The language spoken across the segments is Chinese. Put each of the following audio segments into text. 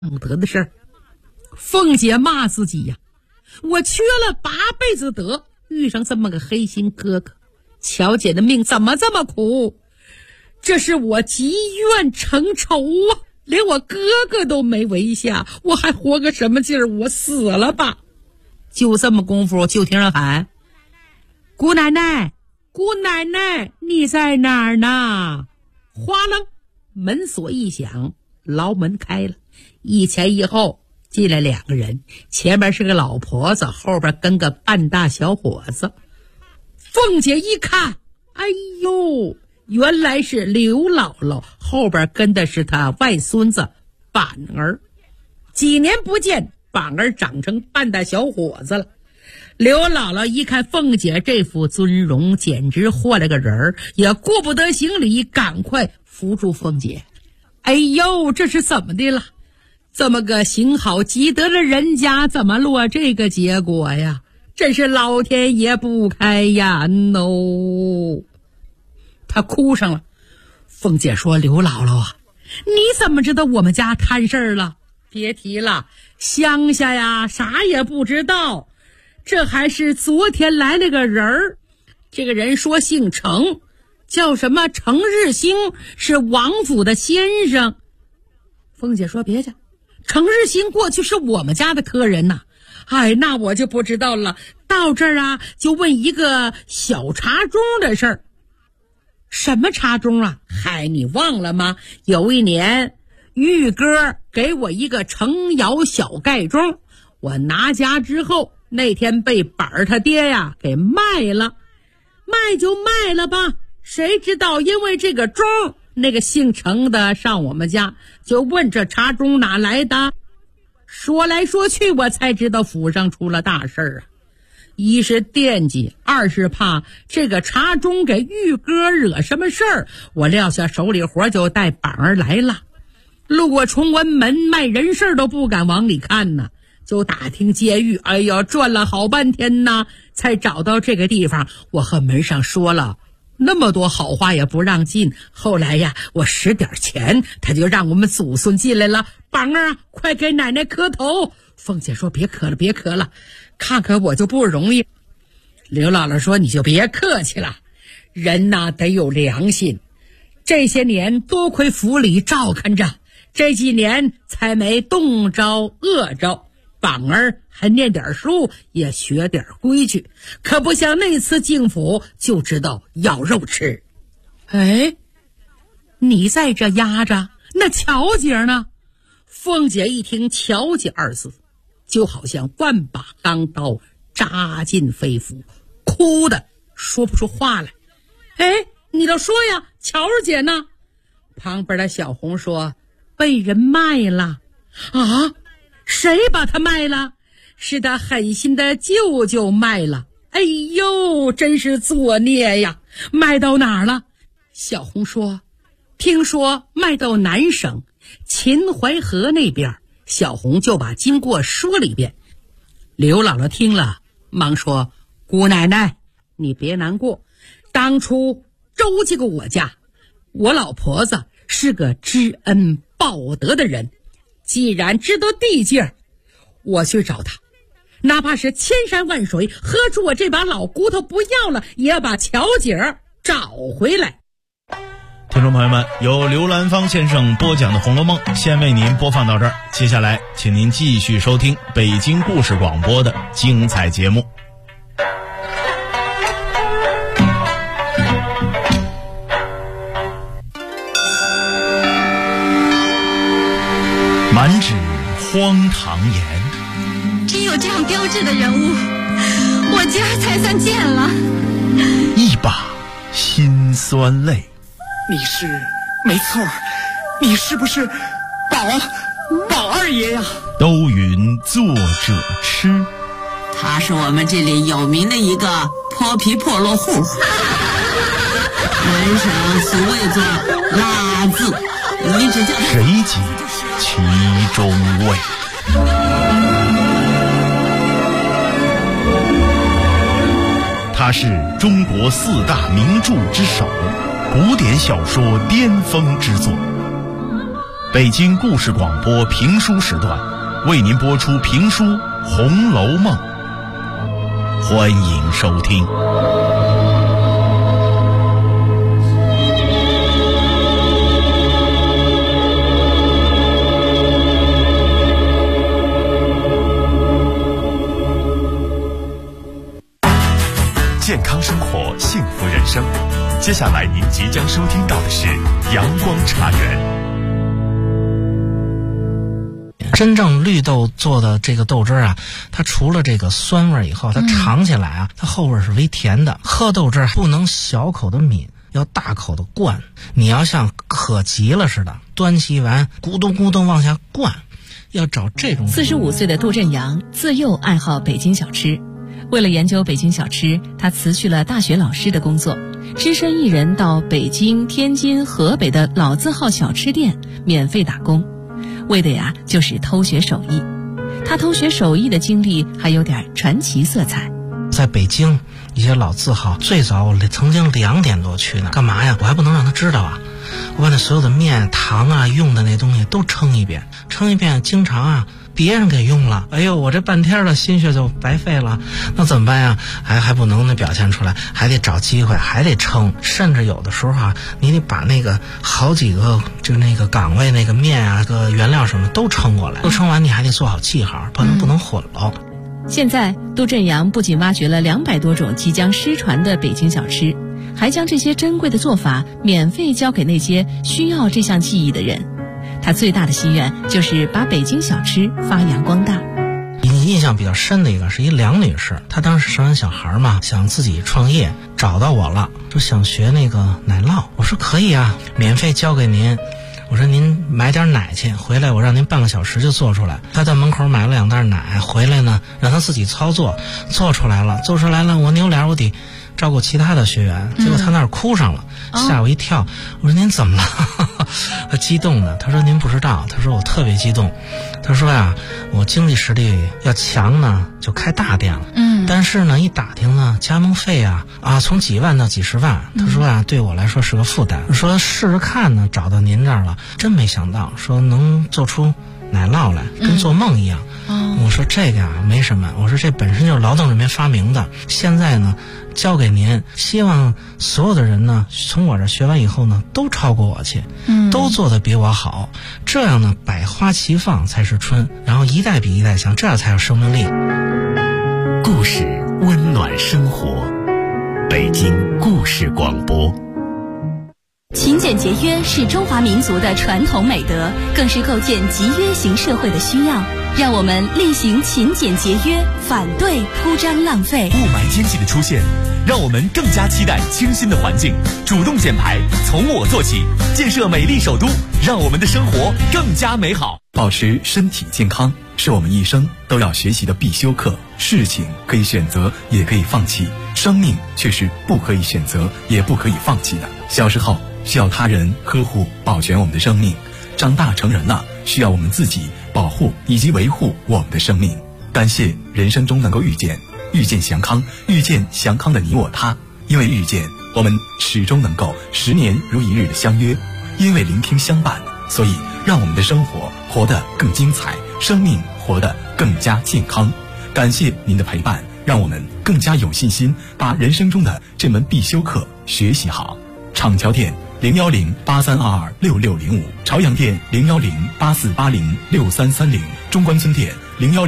得的事儿。凤姐骂自己呀，我缺了8辈子德，遇上这么个黑心哥哥，巧姐的命怎么这么苦？这是我积怨成仇啊！连我哥哥都没围下，我还活个什么劲儿？我死了吧！就这么功夫，就听人喊：姑奶奶，姑奶奶，你在哪儿呢？哗楞，门锁一响，牢门开了，一前一后进来2个人，前面是个老婆子，后边跟个半大小伙子。凤姐一看，哎呦，原来是刘姥姥，后边跟的是她外孙子板儿。几年不见，板儿长成半大小伙子了。刘姥姥一看凤姐这副尊容，简直换了个人儿，也顾不得行礼，赶快扶住凤姐。哎呦，这是怎么的了？这么个行好积德的人家，怎么落这个结果呀？真是老天爷不开眼哦！他哭上了。凤姐说：刘姥姥啊，你怎么知道我们家摊事儿了？别提了，乡下呀啥也不知道。这还是昨天来了个人儿，这个人说姓程，叫什么程日兴，是王府的先生。凤姐说：别去，程日兴过去是我们家的客人呐。哎，那我就不知道了。到这儿啊，就问一个小茶盅的事儿。什么茶盅啊？嗨，你忘了吗？有一年玉哥给我一个程窑小盖盅，我拿家之后，那天被板儿他爹呀给卖了。卖就卖了吧，谁知道因为这个盅，那个姓程的上我们家就问这茶盅哪来的。说来说去，我才知道府上出了大事儿啊！一是惦记，二是怕这个茶盅给玉哥惹什么事儿。我撂下手里活就带板儿来了，路过崇文门卖人事都不敢往里看呢，就打听街狱。哎呀，转了好半天呢，才找到这个地方。我和门上说了那么多好话也不让进，后来呀，我使点钱，他就让我们祖孙进来了。板儿啊，快给奶奶磕头。凤姐说：别磕了，别磕了，看看我就不容易。刘姥姥说：你就别客气了，人呐得有良心，这些年多亏府里照看着，这几年才没动着恶着。板儿还念点书，也学点规矩，可不像那次进府就知道要肉吃。哎，你在这压着，那巧姐呢？凤姐一听巧姐2字，就好像万把钢刀扎进肺腑，哭的说不出话来。哎，你倒说呀，巧姐呢？旁边的小红说：被人卖了。啊？谁把他卖了？是他狠心的舅舅卖了。哎呦，真是作孽呀！卖到哪儿了？小红说：听说卖到南省秦淮河那边。小红就把经过说了一遍。刘姥姥听了忙说：姑奶奶，你别难过，当初周家过我家，我老婆子是个知恩报德的人，既然知道地界，我去找他，哪怕是千山万水，喝出我这把老骨头不要了，也要把巧姐找回来。 听众朋友们，由刘兰芳先生播讲的《红楼梦》先为您播放到这儿，接下来请您继续收听北京故事广播的精彩节目。满纸荒唐言， 只有这样标致的人物，我家才算见了。 一把辛酸泪。 你是没错，你是不是宝二爷呀？ 都云作者痴， 他是我们这里有名的一个泼皮破落户，门上俗谓作拉字，你只叫他谁解其中味？他是中国4大名著之首，古典小说巅峰之作。 北京故事广播评书时段，为您播出评书《红楼梦》，欢迎收听。 健康生活，幸福人生。接下来您即将收听到的是阳光茶园。 真正绿豆做的这个豆汁啊，它除了这个酸味以后，它尝起来啊，它后味是微甜的。喝豆汁不能小口的抿，要大口的灌。你要像渴急了似的，端起碗咕咚咕咚往下灌，要找这种。 45岁的杜振阳自幼爱好北京小吃。为了研究北京小吃，他辞去了大学老师的工作，只身一人到北京、天津、河北的老字号小吃店免费打工，为的呀就是偷学手艺。他偷学手艺的经历还有点传奇色彩。 在北京一些老字号，最早我曾经2点多去呢，干嘛呀？我还不能让他知道啊！我把那所有的面、糖啊、用的那东西都称一遍，经常啊别人给用了，哎呦，我这半天的心血就白费了，那怎么办呀？还不能表现出来，还得找机会，还得称，甚至有的时候啊，你得把那个好几个就那个岗位那个面啊、个原料什么都称过来，都称完你还得做好记号，不能混喽。 现在杜振阳不仅挖掘了200多种即将失传的北京小吃，还将这些珍贵的做法免费交给那些需要这项技艺的人。他最大的心愿就是把北京小吃发扬光大。 印象比较深的一个是一梁女士，她当时生完小孩嘛，想自己创业，找到我了，说想学那个奶酪。我说可以啊，免费教给您。我说您买点奶去，回来我让您半个小时就做出来。他在门口买了2袋奶，回来呢让他自己操作，做出来了，我扭脸我得照顾其他的学员，结果他那儿哭上了，吓我一跳。我说您怎么了？他激动的，他说您不知道，他说我特别激动，他说呀，我经济实力要强呢就开大店了，但是呢一打听呢加盟费啊从几万到几十万，他说啊对我来说是个负担，说试试看呢，找到您这儿了，真没想到说能做出奶酪来，跟做梦一样。我说这个啊没什么，我说这本身就是劳动人民发明的，现在呢交给您，希望所有的人呢从我这学完以后呢都超过我去，都做得比我好，这样呢百花齐放才是春，然后一代比一代强，这样才有生命力。 故事温暖生活，北京故事广播。 勤俭节约是中华民族的传统美德，更是构建集约型社会的需要。让我们厉行勤俭节约，反对铺张浪费。 雾霾天气的出现，让我们更加期待清新的环境，主动减排，从我做起，建设美丽首都，让我们的生活更加美好。 保持身体健康是我们一生都要学习的必修课。事情可以选择，也可以放弃，生命却是不可以选择，也不可以放弃的。小时候需要他人呵护保全我们的生命，长大成人了需要我们自己保护以及维护我们的生命。感谢人生中能够遇见祥康，遇见祥康的你我他。因为遇见，我们始终能够10年如一日的相约；因为聆听相伴，所以让我们的生活活得更精彩，生命活得更加健康。感谢您的陪伴，让我们更加有信心把人生中的这门必修课学习好。厂桥店01083226605，朝阳店01084806330，中关村店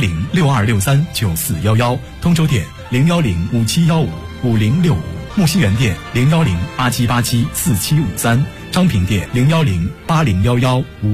01062639411，通州店01057155065，木樨园店01087874753，昌平店010801155。